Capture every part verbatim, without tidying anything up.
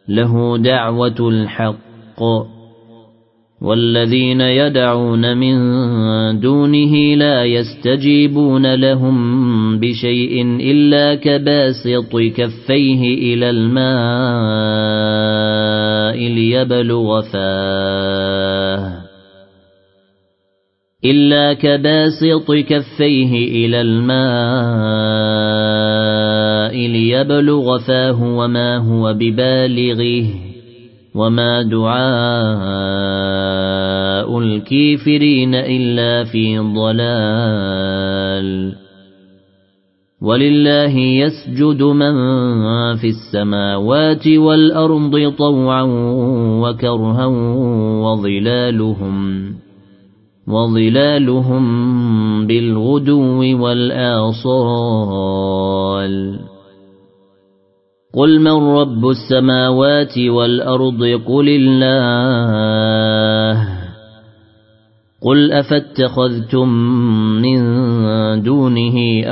له دعوة الحق والذين يدعون من دونه لا يستجيبون لهم بشيء إلا كباسط كفيه إلى الماء ليبلغ فاه إلا كباسط كفيه إلى الماء ليبلغ فاه وما هو ببالغه وما دعاء الكافرين إلا في ضلال ولله يسجد من في السماوات والأرض طوعا وكرها وظلالهم وظلالهم بالغدو والآصال قل من رب السماوات والأرض قل الله قل أفاتخذتم من دونه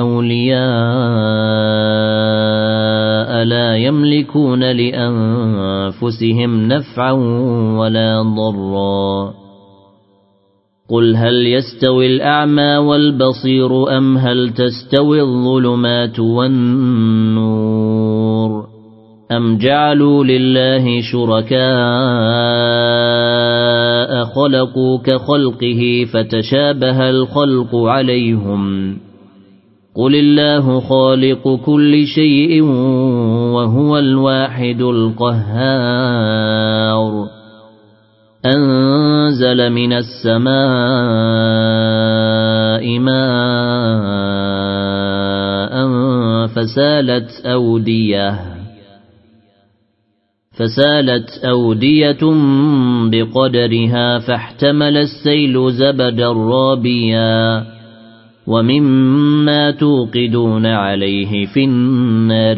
أولياء لا يملكون لأنفسهم نفعا ولا ضرا قل هل يستوي الأعمى والبصير أم هل تستوي الظلمات والنور أم جعلوا لله شركاء خلقوا كخلقه فتشابه الخلق عليهم قل الله خالق كل شيء وهو الواحد القهار أنزل من السماء ماء فسالت أودية فسالت أودية بقدرها فاحتمل السيل زبدا رابيا ومما توقدون عليه في النار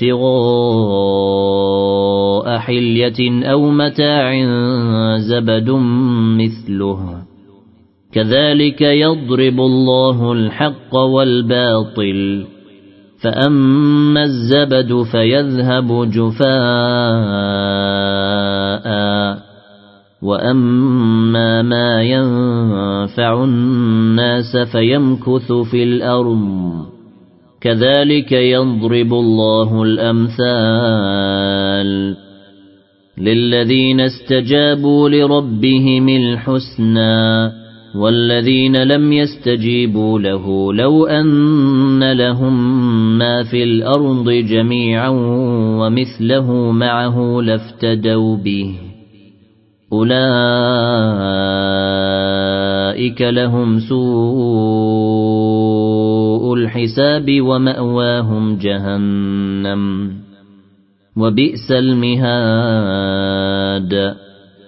ابتغاء حلية أو متاع زبد مثله كذلك يضرب الله الحق والباطل فأما الزبد فيذهب جفاء وأما ما ينفع الناس فيمكث في الأرض كذلك يضرب الله الأمثال للذين استجابوا لربهم الحسنى والذين لم يستجيبوا له لو أن لهم ما في الأرض جميعا ومثله معه لافتدوا به أولئك لهم سوء الحساب ومأواهم جهنم وبئس المهاد